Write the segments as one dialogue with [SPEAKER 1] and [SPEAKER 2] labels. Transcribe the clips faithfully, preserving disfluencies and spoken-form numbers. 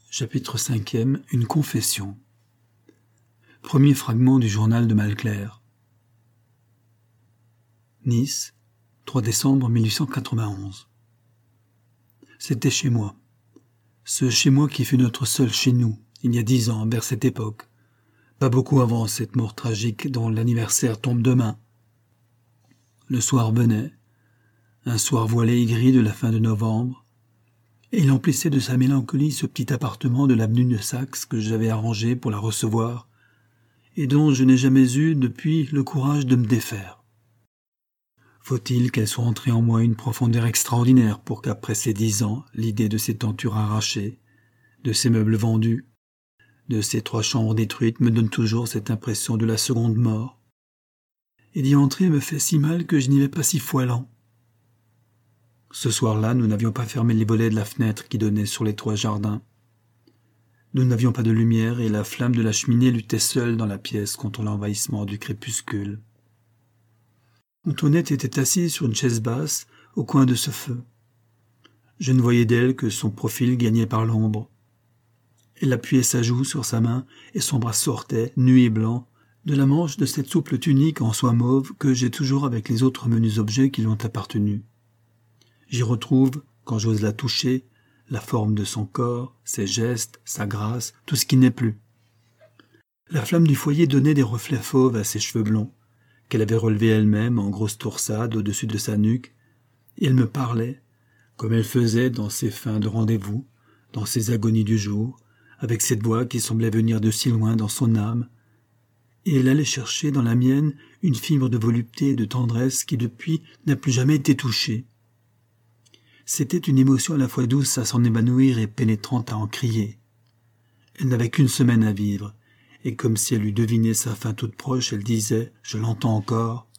[SPEAKER 1] Chapitre cinquième. Une confession. Premier fragment du journal de Malclair. Nice, trois décembre mille huit cent quatre-vingt-onze. C'était chez moi. Ce chez moi qui fut notre seul chez nous, il y a dix ans, vers cette époque. Pas beaucoup avant cette mort tragique dont l'anniversaire tombe demain. Le soir venait, un soir voilé et gris de la fin de novembre, et il emplissait de sa mélancolie ce petit appartement de l'avenue de Saxe que j'avais arrangé pour la recevoir, et dont je n'ai jamais eu depuis le courage de me défaire. Faut-il qu'elle soit entrée en moi une profondeur extraordinaire pour qu'après ces dix ans, l'idée de ces tentures arrachées, de ces meubles vendus, de ces trois chambres détruites me donne toujours cette impression de la seconde mort, et d'y entrer me fait si mal que je n'y vais pas six fois l'an. Ce soir-là, nous n'avions pas fermé les volets de la fenêtre qui donnait sur les trois jardins. Nous n'avions pas de lumière et la flamme de la cheminée luttait seule dans la pièce contre l'envahissement du crépuscule. Antoinette était assise sur une chaise basse au coin de ce feu. Je ne voyais d'elle que son profil gagné par l'ombre. Elle appuyait sa joue sur sa main et son bras sortait, nu et blanc, de la manche de cette souple tunique en soie mauve que j'ai toujours avec les autres menus objets qui lui ont appartenu. J'y retrouve, quand j'ose la toucher, la forme de son corps, ses gestes, sa grâce, tout ce qui n'est plus. La flamme du foyer donnait des reflets fauves à ses cheveux blonds, qu'elle avait relevés elle-même en grosse torsade au-dessus de sa nuque, et elle me parlait, comme elle faisait dans ses fins de rendez-vous, dans ses agonies du jour, avec cette voix qui semblait venir de si loin dans son âme, et elle allait chercher dans la mienne une fibre de volupté et de tendresse qui depuis n'a plus jamais été touchée. C'était une émotion à la fois douce à s'en évanouir et pénétrante à en crier. Elle n'avait qu'une semaine à vivre, et comme si elle eût deviné sa fin toute proche, elle disait, je l'entends encore.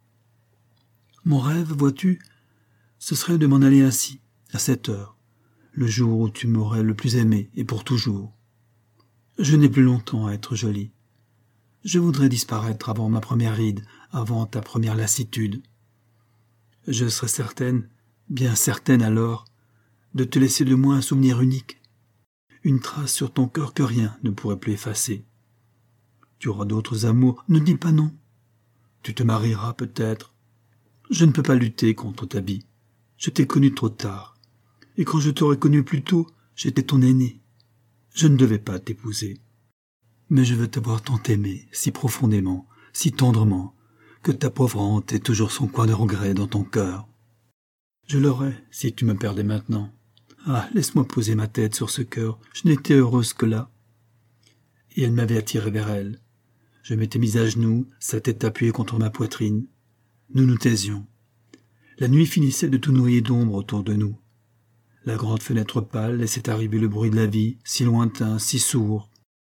[SPEAKER 1] Mon rêve, vois-tu, ce serait de m'en aller ainsi, à cette heure, le jour où tu m'aurais le plus aimé, et pour toujours. Je n'ai plus longtemps à être jolie. Je voudrais disparaître avant ma première ride, avant ta première lassitude. Je serais certaine, bien certaine alors, de te laisser de moi un souvenir unique, une trace sur ton cœur que rien ne pourrait plus effacer. Tu auras d'autres amours, ne dis pas non. Tu te marieras peut-être. Je ne peux pas lutter contre ta vie. Je t'ai connu trop tard, et quand je t'aurais connu plus tôt, j'étais ton aîné. Je ne devais pas t'épouser. Mais je veux t'avoir tant aimé, si profondément, si tendrement, que ta pauvre honte ait toujours son coin de regret dans ton cœur. Je l'aurais, si tu me perdais maintenant. Ah, laisse-moi poser ma tête sur ce cœur, je n'étais heureuse que là. Et elle m'avait attiré vers elle. Je m'étais mise à genoux, sa tête appuyée contre ma poitrine. Nous nous taisions. La nuit finissait de tout noyer d'ombre autour de nous. La grande fenêtre pâle laissait arriver le bruit de la vie, si lointain, si sourd.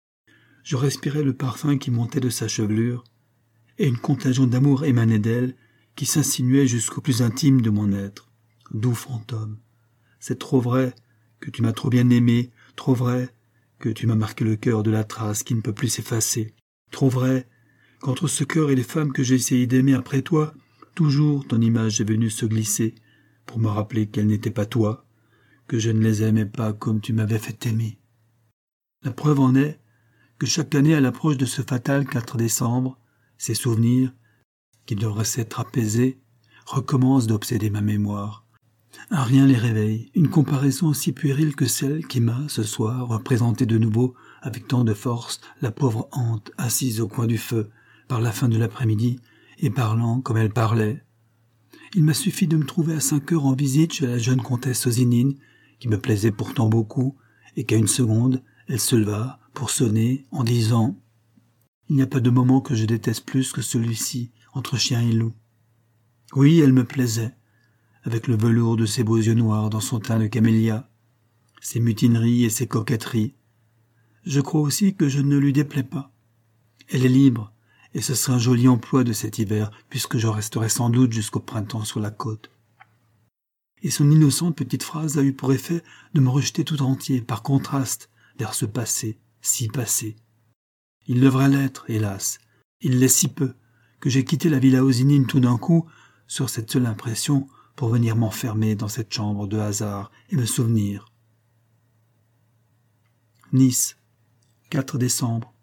[SPEAKER 1] Je respirais le parfum qui montait de sa chevelure, et une contagion d'amour émanait d'elle, qui s'insinuait jusqu'au plus intime de mon être. Doux fantôme, c'est trop vrai que tu m'as trop bien aimé, trop vrai que tu m'as marqué le cœur de la trace qui ne peut plus s'effacer, trop vrai qu'entre ce cœur et les femmes que j'ai essayé d'aimer après toi, toujours ton image est venue se glisser pour me rappeler qu'elle n'était pas toi, que je ne les aimais pas comme tu m'avais fait aimer. La preuve en est que chaque année à l'approche de ce fatal quatre décembre, ces souvenirs, qui devraient s'être apaisés, recommencent d'obséder ma mémoire. Un rien les réveille, une comparaison aussi puérile que celle qui m'a, ce soir, représenté de nouveau, avec tant de force, la pauvre hante assise au coin du feu, par la fin de l'après-midi, et parlant comme elle parlait. Il m'a suffi de me trouver à cinq heures en visite chez la jeune comtesse Osinine, qui me plaisait pourtant beaucoup, et qu'à une seconde, elle se leva pour sonner en disant « Il n'y a pas de moment que je déteste plus que celui-ci, entre chien et loup. » Oui, elle me plaisait, avec le velours de ses beaux yeux noirs dans son teint de camélia, ses mutineries et ses coquetteries. Je crois aussi que je ne lui déplais pas. Elle est libre, et ce serait un joli emploi de cet hiver, puisque je resterai sans doute jusqu'au printemps sur la côte. Et son innocente petite phrase a eu pour effet de me rejeter tout entier, par contraste, vers ce passé, si passé. Il devrait l'être, hélas. Il l'est si peu, que j'ai quitté la villa Osinine tout d'un coup, sur cette seule impression, pour venir m'enfermer dans cette chambre de hasard et me souvenir. Nice, quatre décembre.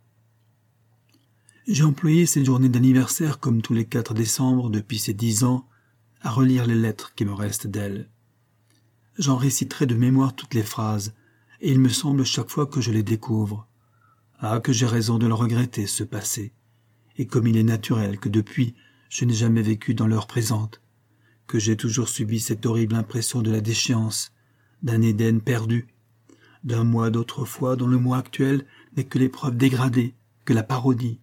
[SPEAKER 1] J'ai employé cette journée d'anniversaire comme tous les quatre décembre depuis ces dix ans à relire les lettres qui me restent d'elle. J'en réciterai de mémoire toutes les phrases, et il me semble chaque fois que je les découvre. Ah, que j'ai raison de le regretter, ce passé, et comme il est naturel que depuis je n'ai jamais vécu dans l'heure présente, que j'ai toujours subi cette horrible impression de la déchéance, d'un Éden perdu, d'un moi d'autrefois dont le moi actuel n'est que l'épreuve dégradée, que la parodie.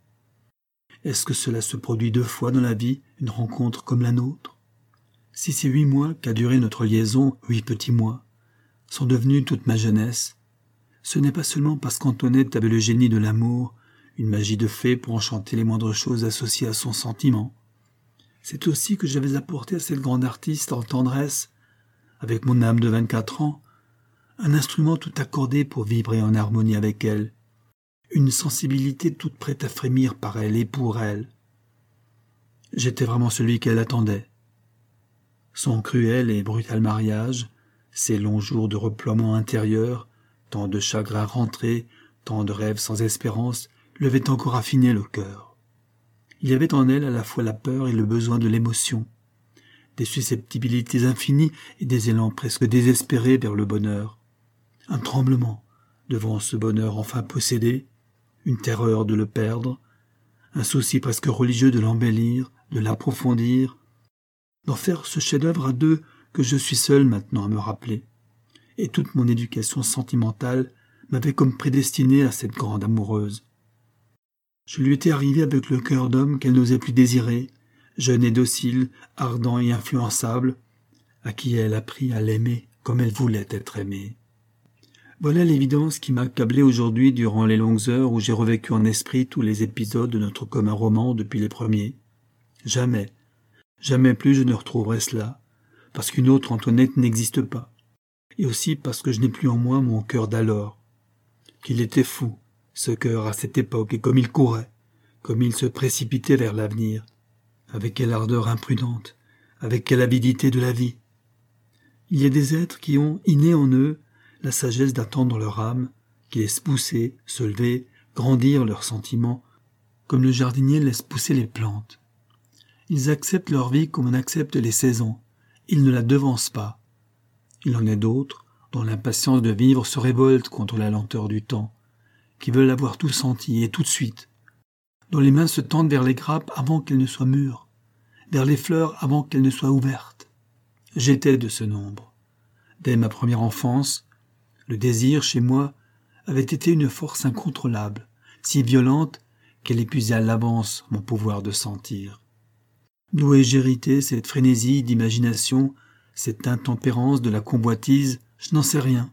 [SPEAKER 1] Est-ce que cela se produit deux fois dans la vie, une rencontre comme la nôtre? Si ces huit mois qu'a duré notre liaison, huit petits mois, sont devenus toute ma jeunesse, ce n'est pas seulement parce qu'Antoinette avait le génie de l'amour, une magie de fée pour enchanter les moindres choses associées à son sentiment. C'est aussi que j'avais apporté à cette grande artiste en tendresse, avec mon âme de vingt-quatre ans, un instrument tout accordé pour vibrer en harmonie avec elle, une sensibilité toute prête à frémir par elle et pour elle. J'étais vraiment celui qu'elle attendait. Son cruel et brutal mariage, ses longs jours de reploiement intérieur, tant de chagrins rentrés, tant de rêves sans espérance, lui avaient encore affiné le cœur. Il y avait en elle à la fois la peur et le besoin de l'émotion, des susceptibilités infinies et des élans presque désespérés vers le bonheur, un tremblement devant ce bonheur enfin possédé, une terreur de le perdre, un souci presque religieux de l'embellir, de l'approfondir, d'en faire ce chef-d'œuvre à deux que je suis seul maintenant à me rappeler. Et toute mon éducation sentimentale m'avait comme prédestiné à cette grande amoureuse. Je lui étais arrivé avec le cœur d'homme qu'elle n'osait plus désirer, jeune et docile, ardent et influençable, à qui elle apprit à l'aimer comme elle voulait être aimée. Voilà l'évidence qui m'a accablé aujourd'hui durant les longues heures où j'ai revécu en esprit tous les épisodes de notre commun roman depuis les premiers. Jamais, jamais plus je ne retrouverai cela, parce qu'une autre Antoinette n'existe pas, et aussi parce que je n'ai plus en moi mon cœur d'alors. Qu'il était fou, ce cœur à cette époque, et comme il courait, comme il se précipitait vers l'avenir, avec quelle ardeur imprudente, avec quelle avidité de la vie. Il y a des êtres qui ont, inné en eux, la sagesse d'attendre leur âme, qui laisse pousser, se lever, grandir leurs sentiments, comme le jardinier laisse pousser les plantes. Ils acceptent leur vie comme on accepte les saisons, ils ne la devancent pas. Il en est d'autres, dont l'impatience de vivre se révolte contre la lenteur du temps, qui veulent avoir tout senti et tout de suite, dont les mains se tendent vers les grappes avant qu'elles ne soient mûres, vers les fleurs avant qu'elles ne soient ouvertes. J'étais de ce nombre. Dès ma première enfance, le désir, chez moi, avait été une force incontrôlable, si violente qu'elle épuisait à l'avance mon pouvoir de sentir. D'où ai-je hérité cette frénésie d'imagination, cette intempérance de la convoitise, je n'en sais rien.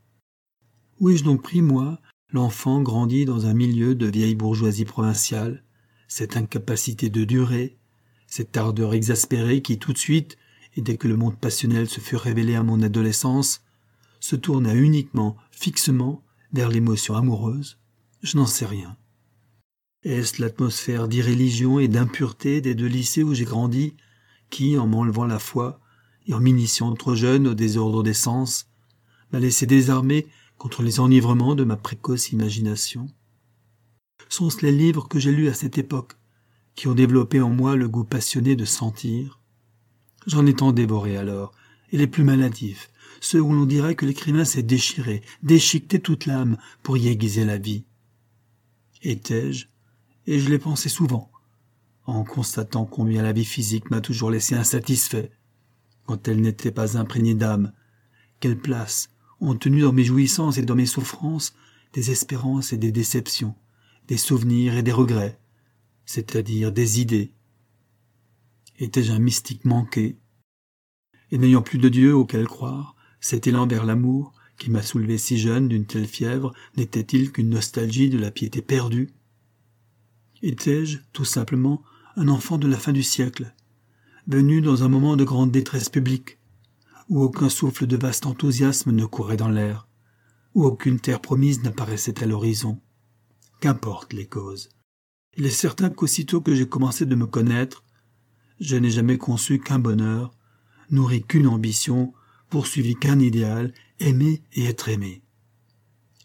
[SPEAKER 1] Où ai-je donc pris, moi, l'enfant grandi dans un milieu de vieille bourgeoisie provinciale, cette incapacité de durer, cette ardeur exaspérée qui tout de suite, et dès que le monde passionnel se fut révélé à mon adolescence, se tourna uniquement, fixement, vers l'émotion amoureuse? Je n'en sais rien. Est-ce l'atmosphère d'irréligion et d'impureté des deux lycées où j'ai grandi, qui, en m'enlevant la foi et en m'initiant trop jeune au désordre des sens, m'a laissé désarmé contre les enivrements de ma précoce imagination? Sont-ce les livres que j'ai lus à cette époque, qui ont développé en moi le goût passionné de sentir? J'en ai tant dévoré alors, et les plus maladifs, ceux où l'on dirait que l'écrivain s'est déchiré, déchiqueté toute l'âme pour y aiguiser la vie. Étais-je, et je l'ai pensé souvent, en constatant combien la vie physique m'a toujours laissé insatisfait, quand elle n'était pas imprégnée d'âme, quelle place ont tenu dans mes jouissances et dans mes souffrances des espérances et des déceptions, des souvenirs et des regrets, c'est-à-dire des idées. Étais-je un mystique manqué? Et n'ayant plus de Dieu auquel croire, cet élan vers l'amour, qui m'a soulevé si jeune d'une telle fièvre, n'était-il qu'une nostalgie de la piété perdue? Étais-je, tout simplement, un enfant de la fin du siècle, venu dans un moment de grande détresse publique, où aucun souffle de vaste enthousiasme ne courait dans l'air, où aucune terre promise n'apparaissait à l'horizon? Qu'importe les causes. Il est certain qu'aussitôt que j'ai commencé de me connaître, je n'ai jamais conçu qu'un bonheur, nourri qu'une ambition, poursuivi qu'un idéal, aimer et être aimé.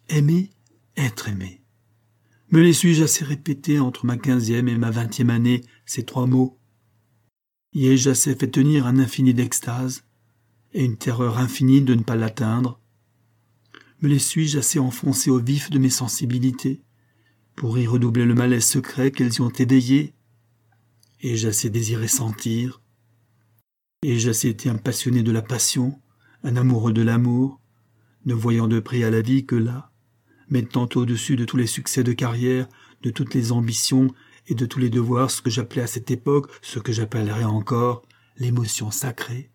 [SPEAKER 1] Aimer, être aimé. Me les suis-je assez répétés entre ma quinzième et ma vingtième année, ces trois mots? Y ai-je assez fait tenir un infini d'extase et une terreur infinie de ne pas l'atteindre? Me les suis-je assez enfoncés au vif de mes sensibilités pour y redoubler le malaise secret qu'elles y ont éveillé? Ai-je assez désiré sentir? Ai-je assez été un passionné de la passion, un amoureux de l'amour, ne voyant de prix à la vie que là, mettant au-dessus de tous les succès de carrière, de toutes les ambitions et de tous les devoirs ce que j'appelais à cette époque, ce que j'appellerai encore, l'émotion sacrée?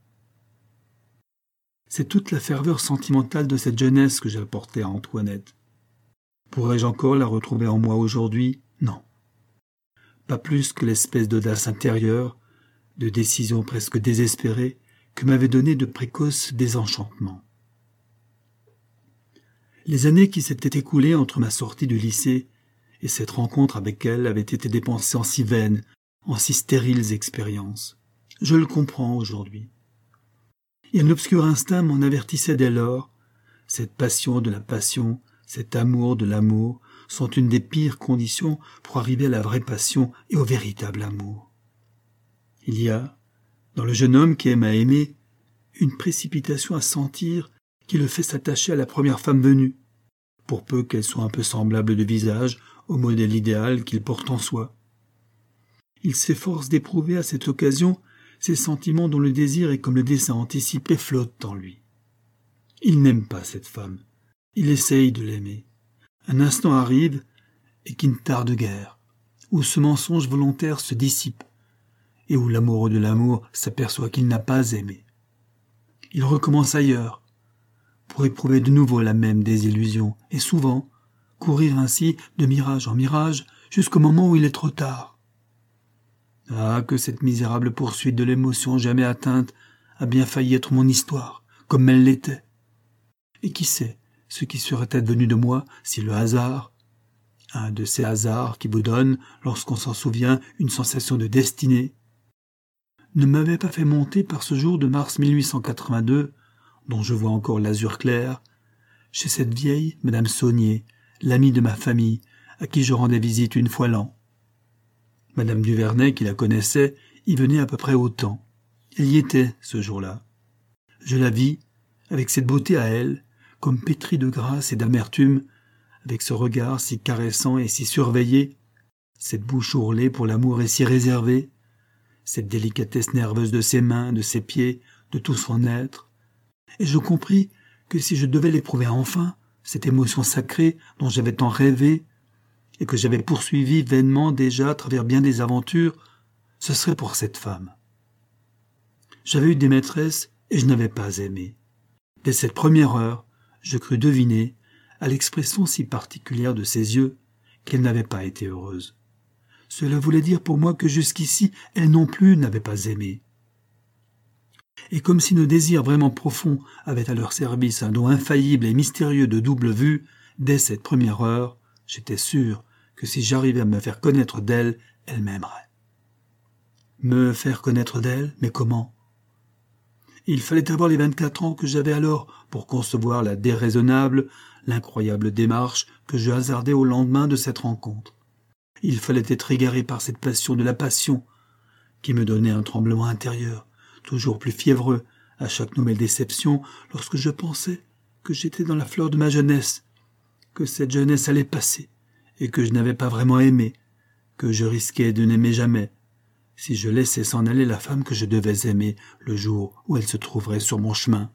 [SPEAKER 1] C'est toute la ferveur sentimentale de cette jeunesse que j'apportais à Antoinette. Pourrais-je encore la retrouver en moi aujourd'hui? Non. Pas plus que l'espèce d'audace intérieure, de décision presque désespérée, que m'avait donné de précoces désenchantements. Les années qui s'étaient écoulées entre ma sortie du lycée et cette rencontre avec elle avaient été dépensées en si vaines, en si stériles expériences. Je le comprends aujourd'hui. Et un obscur instinct m'en avertissait dès lors. Cette passion de la passion, cet amour de l'amour, sont une des pires conditions pour arriver à la vraie passion et au véritable amour. Il y a, dans le jeune homme qui aime à aimer, une précipitation à sentir qui le fait s'attacher à la première femme venue, pour peu qu'elle soit un peu semblable de visage au modèle idéal qu'il porte en soi. Il s'efforce d'éprouver à cette occasion ces sentiments dont le désir est comme le dessein anticipé flotte en lui. Il n'aime pas cette femme, il essaye de l'aimer. Un instant arrive, et qui ne tarde guère, où ce mensonge volontaire se dissipe, et où l'amoureux de l'amour s'aperçoit qu'il n'a pas aimé. Il recommence ailleurs, pour éprouver de nouveau la même désillusion, et souvent courir ainsi de mirage en mirage jusqu'au moment où il est trop tard. Ah, que cette misérable poursuite de l'émotion jamais atteinte a bien failli être mon histoire, comme elle l'était. Et qui sait ce qui serait advenu de moi si le hasard, un de ces hasards qui vous donnent, lorsqu'on s'en souvient, une sensation de destinée, ne m'avait pas fait monter par ce jour de mars mille huit cent quatre-vingt-deux, dont je vois encore l'azur clair, chez cette vieille Madame Saunier, l'amie de ma famille, à qui je rendais visite une fois l'an. Madame Duvernay, qui la connaissait, y venait à peu près autant. Elle y était, ce jour-là. Je la vis, avec cette beauté à elle, comme pétrie de grâce et d'amertume, avec ce regard si caressant et si surveillé, cette bouche ourlée pour l'amour et si réservée, cette délicatesse nerveuse de ses mains, de ses pieds, de tout son être. Et je compris que si je devais l'éprouver enfin, cette émotion sacrée dont j'avais tant rêvé, et que j'avais poursuivie vainement déjà à travers bien des aventures, ce serait pour cette femme. J'avais eu des maîtresses et je n'avais pas aimé. Dès cette première heure, je crus deviner, à l'expression si particulière de ses yeux, qu'elle n'avait pas été heureuse. Cela voulait dire pour moi que jusqu'ici, elle non plus n'avait pas aimé. Et comme si nos désirs vraiment profonds avaient à leur service un don infaillible et mystérieux de double vue, dès cette première heure, j'étais sûr que si j'arrivais à me faire connaître d'elle, elle m'aimerait. Me faire connaître d'elle, mais comment? Il fallait avoir les vingt-quatre ans que j'avais alors pour concevoir la déraisonnable, l'incroyable démarche que je hasardais au lendemain de cette rencontre. Il fallait être égaré par cette passion de la passion qui me donnait un tremblement intérieur, toujours plus fiévreux à chaque nouvelle déception lorsque je pensais que j'étais dans la fleur de ma jeunesse, que cette jeunesse allait passer et que je n'avais pas vraiment aimé, que je risquais de n'aimer jamais, si je laissais s'en aller la femme que je devais aimer le jour où elle se trouverait sur mon chemin.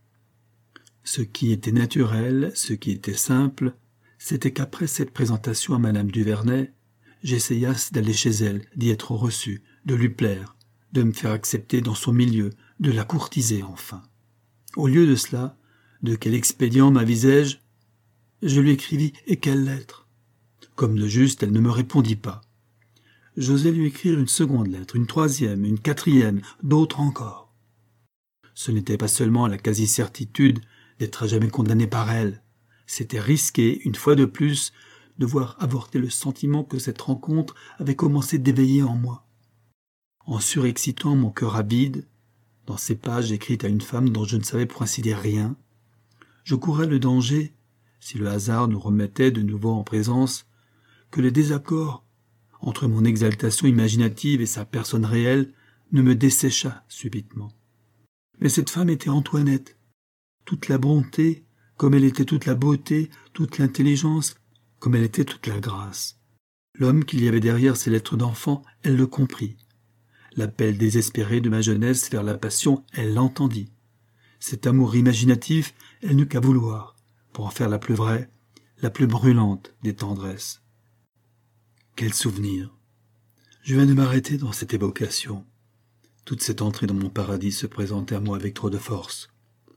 [SPEAKER 1] Ce qui était naturel, ce qui était simple, c'était qu'après cette présentation à Madame Duvernay, j'essayasse d'aller chez elle, d'y être reçu, de lui plaire, de me faire accepter dans son milieu, de la courtiser enfin. Au lieu de cela, de quel expédient m'avisai-je? Je lui écrivis « Et quelle lettre ?» Comme de juste, elle ne me répondit pas. J'osai lui écrire une seconde lettre, une troisième, une quatrième, d'autres encore. Ce n'était pas seulement la quasi-certitude d'être à jamais condamné par elle, c'était risquer, une fois de plus, de voir avorter le sentiment que cette rencontre avait commencé d'éveiller en moi. En surexcitant mon cœur avide, dans ces pages écrites à une femme dont je ne savais pour ainsi dire rien, je courais le danger si le hasard nous remettait de nouveau en présence, que le désaccord entre mon exaltation imaginative et sa personne réelle ne me desséchât subitement. Mais cette femme était Antoinette, toute la bonté, comme elle était toute la beauté, toute l'intelligence, comme elle était toute la grâce. L'homme qu'il y avait derrière ces lettres d'enfant, elle le comprit. L'appel désespéré de ma jeunesse vers la passion, elle l'entendit. Cet amour imaginatif, elle n'eut qu'à vouloir, pour en faire la plus vraie, la plus brûlante des tendresses. Quel souvenir! Je viens de m'arrêter dans cette évocation. Toute cette entrée dans mon paradis se présentait à moi avec trop de force.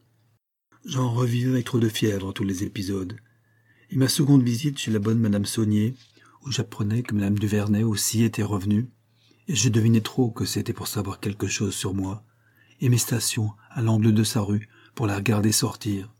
[SPEAKER 1] J'en revivais avec trop de fièvre tous les épisodes. Et ma seconde visite chez la bonne Madame Saunier, où j'apprenais que Madame Duvernay aussi était revenue, et je devinais trop que c'était pour savoir quelque chose sur moi, et mes stations à l'angle de sa rue pour la regarder sortir.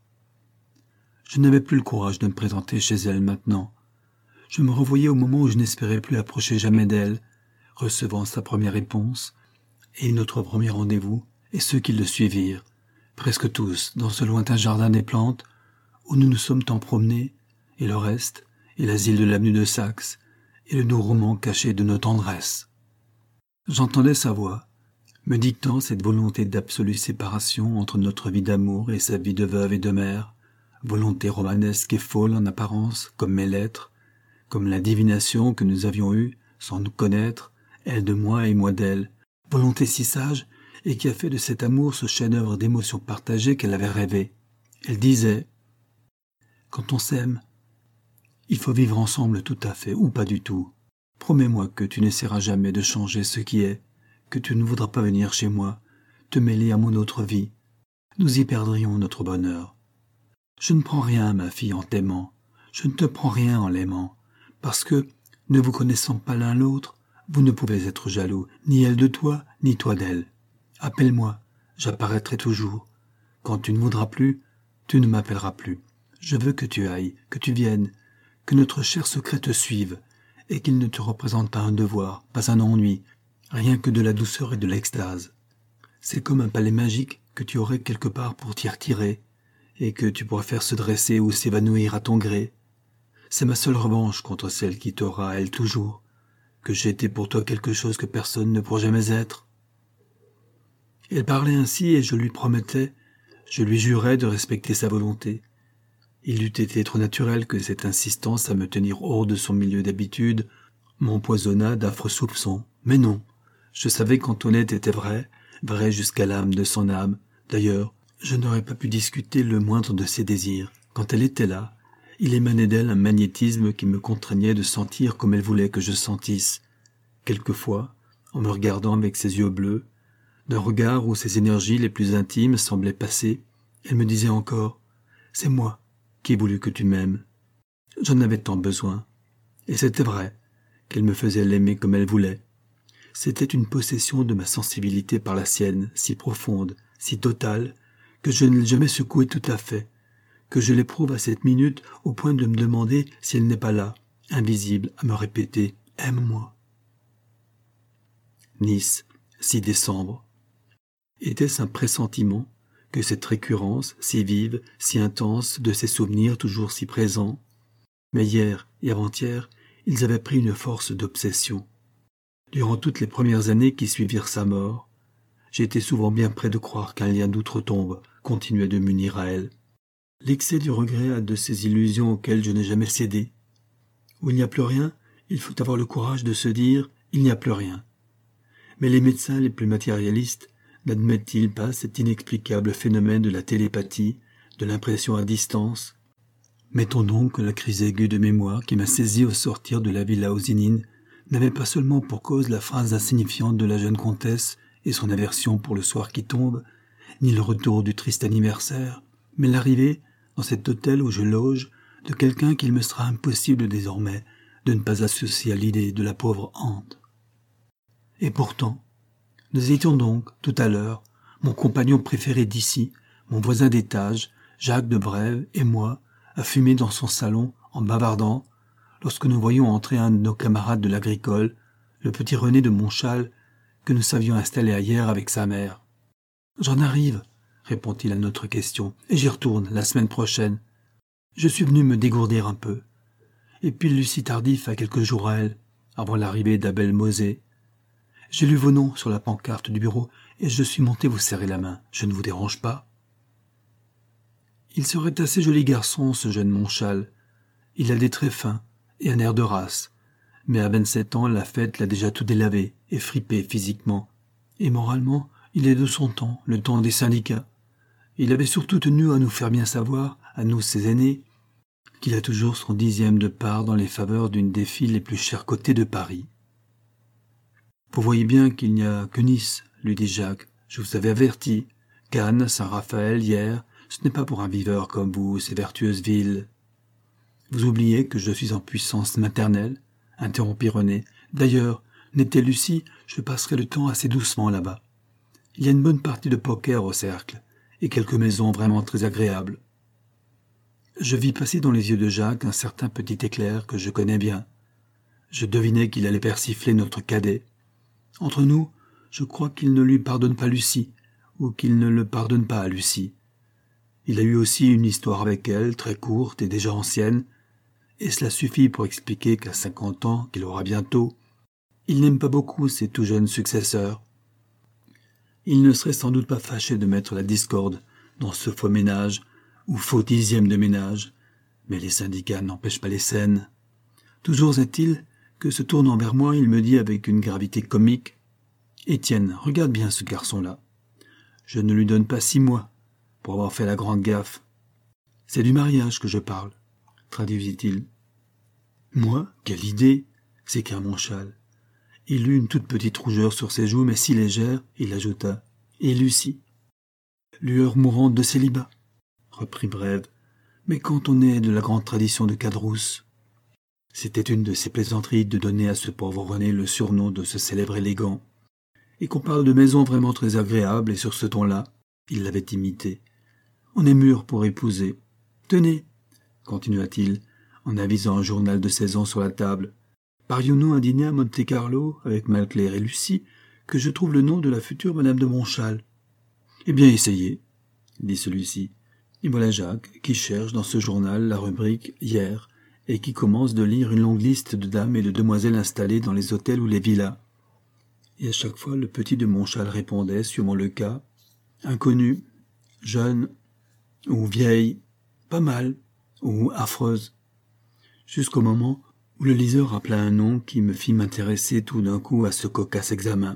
[SPEAKER 1] Je n'avais plus le courage de me présenter chez elle maintenant. Je me revoyais au moment où je n'espérais plus approcher jamais d'elle, recevant sa première réponse, et notre premier rendez-vous, et ceux qui le suivirent, presque tous dans ce lointain jardin des plantes, où nous nous sommes tant promenés, et le reste, et l'asile de l'avenue de Saxe, et le doux roman caché de nos tendresses. J'entendais sa voix, me dictant cette volonté d'absolue séparation entre notre vie d'amour et sa vie de veuve et de mère, volonté romanesque et folle en apparence, comme mes lettres, comme la divination que nous avions eue, sans nous connaître, elle de moi et moi d'elle, volonté si sage et qui a fait de cet amour ce chef-d'œuvre d'émotions partagées qu'elle avait rêvé. Elle disait « Quand on s'aime, il faut vivre ensemble tout à fait ou pas du tout. Promets-moi que tu n'essaieras jamais de changer ce qui est, que tu ne voudras pas venir chez moi, te mêler à mon autre vie. Nous y perdrions notre bonheur. Je ne prends rien, ma fille, en t'aimant. Je ne te prends rien en l'aimant, parce que, ne vous connaissant pas l'un l'autre, vous ne pouvez être jaloux, ni elle de toi, ni toi d'elle. Appelle-moi, j'apparaîtrai toujours. Quand tu ne voudras plus, tu ne m'appelleras plus. Je veux que tu ailles, que tu viennes, que notre cher secret te suive, et qu'il ne te représente pas un devoir, pas un ennui, rien que de la douceur et de l'extase. C'est comme un palais magique que tu aurais quelque part pour t'y retirer, et que tu pourras faire se dresser ou s'évanouir à ton gré. C'est ma seule revanche contre celle qui t'aura, elle toujours, que j'ai été pour toi quelque chose que personne ne pourra jamais être. Elle parlait ainsi et je lui promettais, je lui jurais de respecter sa volonté. Il eût été trop naturel que cette insistance à me tenir hors de son milieu d'habitude m'empoisonnât d'affreux soupçons. Mais non, je savais qu'Antoinette était vraie, vraie jusqu'à l'âme de son âme. D'ailleurs, je n'aurais pas pu discuter le moindre de ses désirs. Quand elle était là, il émanait d'elle un magnétisme qui me contraignait de sentir comme elle voulait que je sentisse. Quelquefois, en me regardant avec ses yeux bleus, d'un regard où ses énergies les plus intimes semblaient passer, elle me disait encore « C'est moi qui ai voulu que tu m'aimes. » J'en avais tant besoin. Et c'était vrai qu'elle me faisait l'aimer comme elle voulait. C'était une possession de ma sensibilité par la sienne, si profonde, si totale, que je ne l'ai jamais secouée tout à fait, que je l'éprouve à cette minute au point de me demander si elle n'est pas là, invisible, à me répéter « Aime-moi ». Nice, six décembre. Était-ce un pressentiment que cette récurrence, si vive, si intense, de ces souvenirs toujours si présents? Mais hier et avant-hier, ils avaient pris une force d'obsession. Durant toutes les premières années qui suivirent sa mort, j'ai été souvent bien près de croire qu'un lien d'outre-tombe continuait de m'unir à elle. L'excès du regret a de ces illusions auxquelles je n'ai jamais cédé. Où il n'y a plus rien, il faut avoir le courage de se dire « il n'y a plus rien ». Mais les médecins les plus matérialistes n'admettent-ils pas cet inexplicable phénomène de la télépathie, de l'impression à distance? Mettons donc que la crise aiguë de mémoire qui m'a saisi au sortir de la villa Osinine n'avait pas seulement pour cause la phrase insignifiante de la jeune comtesse et son aversion pour le soir qui tombe, ni le retour du triste anniversaire, mais l'arrivée, dans cet hôtel où je loge, de quelqu'un qu'il me sera impossible désormais de ne pas associer à l'idée de la pauvre Ante. Et pourtant, nous étions donc, tout à l'heure, mon compagnon préféré d'ici, mon voisin d'étage, Jacques de Brève et moi, à fumer dans son salon en bavardant, lorsque nous voyions entrer un de nos camarades de l'agricole, le petit René de Montchal, que nous savions installer ailleurs avec sa mère. « J'en arrive, répond-il à notre question, et j'y retourne la semaine prochaine. Je suis venu me dégourdir un peu. Et puis Lucie Tardif a quelques jours à elle, avant l'arrivée d'Abel Mosé. J'ai lu vos noms sur la pancarte du bureau et je suis monté vous serrer la main. Je ne vous dérange pas? Il serait assez joli garçon, ce jeune Montchal. Il a des traits fins et un air de race. Mais à vingt-sept ans, la fête l'a déjà tout délavé et fripé physiquement. Et moralement, il est de son temps, le temps des syndicats. Il avait surtout tenu à nous faire bien savoir, à nous ses aînés, qu'il a toujours son dixième de part dans les faveurs d'une des filles les plus chères cotées de Paris. « Vous voyez bien qu'il n'y a que Nice, lui dit Jacques. Je vous avais averti. Cannes, Saint-Raphaël, hier, ce n'est pas pour un viveur comme vous, ces vertueuses villes. »« Vous oubliez que je suis en puissance maternelle ?» interrompit René. « D'ailleurs, n'était Lucie, je passerai le temps assez doucement là-bas. Il y a une bonne partie de poker au cercle, et quelques maisons vraiment très agréables. » Je vis passer dans les yeux de Jacques un certain petit éclair que je connais bien. Je devinais qu'il allait persifler notre cadet. Entre nous, je crois qu'il ne lui pardonne pas Lucie, ou qu'il ne le pardonne pas à Lucie. Il a eu aussi une histoire avec elle, très courte et déjà ancienne, et cela suffit pour expliquer qu'à cinquante ans, qu'il aura bientôt, il n'aime pas beaucoup ses tout jeunes successeurs. Il ne serait sans doute pas fâché de mettre la discorde dans ce faux ménage, ou faux dixième de ménage, mais les syndicats n'empêchent pas les scènes. Toujours est-il que, se tournant vers moi, il me dit avec une gravité comique « Étienne, regarde bien ce garçon-là. Je ne lui donne pas six mois pour avoir fait la grande gaffe. C'est du mariage que je parle, traduisit-il. Moi, quelle idée, s'écria Montchal. Il eut une toute petite rougeur sur ses joues, mais si légère, il ajouta « Et Lucie ?» Lueur mourante de célibat, reprit Brève. Mais quand on est de la grande tradition de Cadrousse, c'était une de ses plaisanteries de donner à ce pauvre René le surnom de ce célèbre élégant, et qu'on parle de maisons vraiment très agréables, et sur ce ton-là, il l'avait imité. On est mûr pour épouser. Tenez, continua-t-il, en avisant un journal de seize ans sur la table, parions-nous un dîner à Monte-Carlo avec Malclair et Lucie, que je trouve le nom de la future Madame de Montchal. Eh bien, essayez, dit celui-ci. Et voilà Jacques, qui cherche dans ce journal la rubrique « Hier » et qui commence de lire une longue liste de dames et de demoiselles installées dans les hôtels ou les villas. Et à chaque fois, le petit de Montchal répondait, suivant le cas, « Inconnue, jeune, ou vieille, pas mal, ou affreuse. » Jusqu'au moment où le liseur rappela un nom qui me fit m'intéresser tout d'un coup à ce cocasse examen.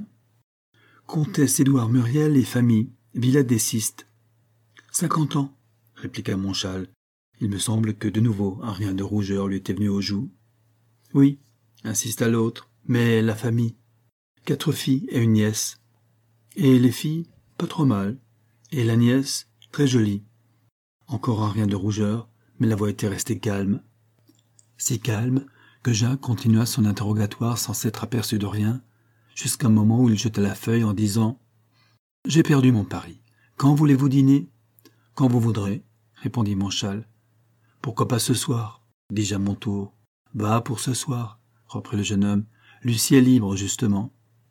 [SPEAKER 1] « Comtesse Édouard Muriel et famille, Villa des Sistes. »« Cinquante ans, » répliqua Montchal. Il me semble que de nouveau un rien de rougeur lui était venu aux joues. « Oui, » insista l'autre, « mais la famille. Quatre filles et une nièce. Et les filles, pas trop mal. Et la nièce, très jolie. » Encore un rien de rougeur, mais la voix était restée calme. Si calme que Jacques continua son interrogatoire sans s'être aperçu de rien, jusqu'à un moment où il jeta la feuille en disant « J'ai perdu mon pari. Quand voulez-vous dîner ?»« Quand vous voudrez, » répondit Montchal. « Pourquoi pas ce soir ?» dis-je à mon tour. « Va pour ce soir, » reprit le jeune homme. « Lucie est libre, justement. »«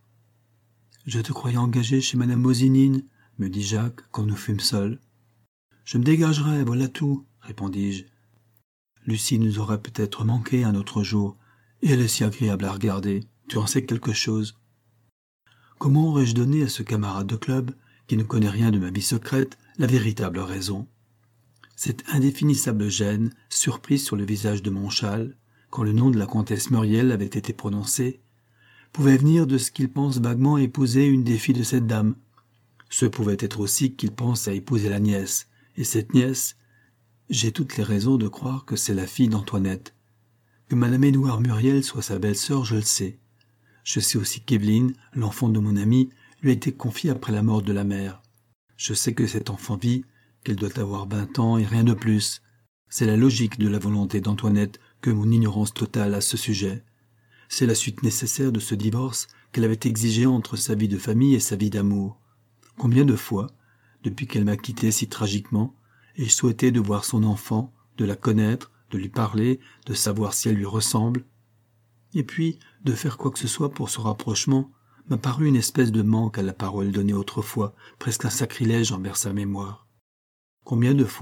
[SPEAKER 1] Je te croyais engagé chez Madame Mosinine, » me dit Jacques, quand nous fûmes seuls. « Je me dégagerai, voilà tout, » répondis-je. Lucie nous aurait peut-être manqué un autre jour, et elle est si agréable à regarder. Tu en sais quelque chose. Comment aurais-je donné à ce camarade de club, qui ne connaît rien de ma vie secrète, la véritable raison? Cette indéfinissable gêne, surprise sur le visage de Montchal, quand le nom de la comtesse Muriel avait été prononcé, pouvait venir de ce qu'il pense vaguement épouser une des filles de cette dame. Ce pouvait être aussi qu'il pense à épouser la nièce, et cette nièce, j'ai toutes les raisons de croire que c'est la fille d'Antoinette. Que Madame Édouard Muriel soit sa belle-sœur, je le sais. Je sais aussi qu'Evelyne, l'enfant de mon ami, lui a été confiée après la mort de la mère. Je sais que cette enfant vit, qu'elle doit avoir vingt ans et rien de plus. C'est la logique de la volonté d'Antoinette que mon ignorance totale à ce sujet. C'est la suite nécessaire de ce divorce qu'elle avait exigé entre sa vie de famille et sa vie d'amour. Combien de fois, depuis qu'elle m'a quitté si tragiquement, ai-je souhaité de voir son enfant, de la connaître, de lui parler, de savoir si elle lui ressemble. Et puis, de faire quoi que ce soit pour ce rapprochement, m'a paru une espèce de manque à la parole donnée autrefois, presque un sacrilège envers sa mémoire. Combien de fois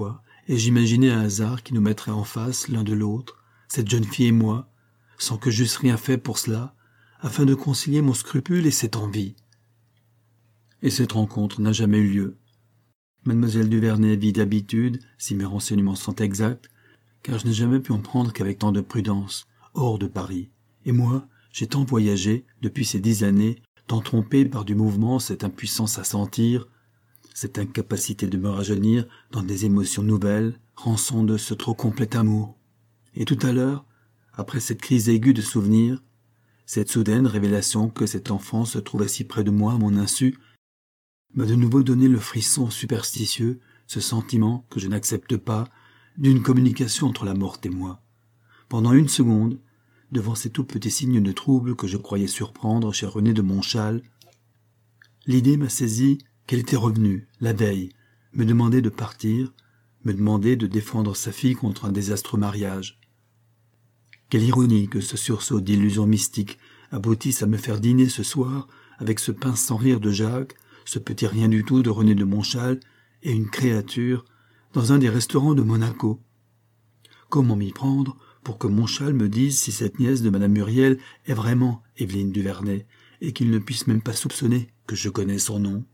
[SPEAKER 1] et j'imaginais un hasard qui nous mettrait en face l'un de l'autre, cette jeune fille et moi, sans que j'eusse rien fait pour cela, afin de concilier mon scrupule et cette envie. Et cette rencontre n'a jamais eu lieu. Mademoiselle Duvernay vit d'habitude, si mes renseignements sont exacts, car je n'ai jamais pu en prendre qu'avec tant de prudence, hors de Paris. Et moi, j'ai tant voyagé, depuis ces dix années, tant trompé par du mouvement cette impuissance à sentir, cette incapacité de me rajeunir dans des émotions nouvelles, rançon de ce trop complet amour. Et tout à l'heure, après cette crise aiguë de souvenirs, cette soudaine révélation que cet enfant se trouvait si près de moi à mon insu, m'a de nouveau donné le frisson superstitieux, ce sentiment que je n'accepte pas, d'une communication entre la morte et moi. Pendant une seconde, devant ces tout petits signes de trouble que je croyais surprendre chez René de Montchal, l'idée m'a saisi qu'elle était revenue, la veille, me demander de partir, me demander de défendre sa fille contre un désastreux mariage. Quelle ironie que ce sursaut d'illusion mystique aboutisse à me faire dîner ce soir avec ce pince sans rire de Jacques, ce petit rien du tout de René de Montchal et une créature dans un des restaurants de Monaco. Comment m'y prendre pour que Montchal me dise si cette nièce de Madame Muriel est vraiment Evelyne Duvernay et qu'il ne puisse même pas soupçonner que je connais son nom?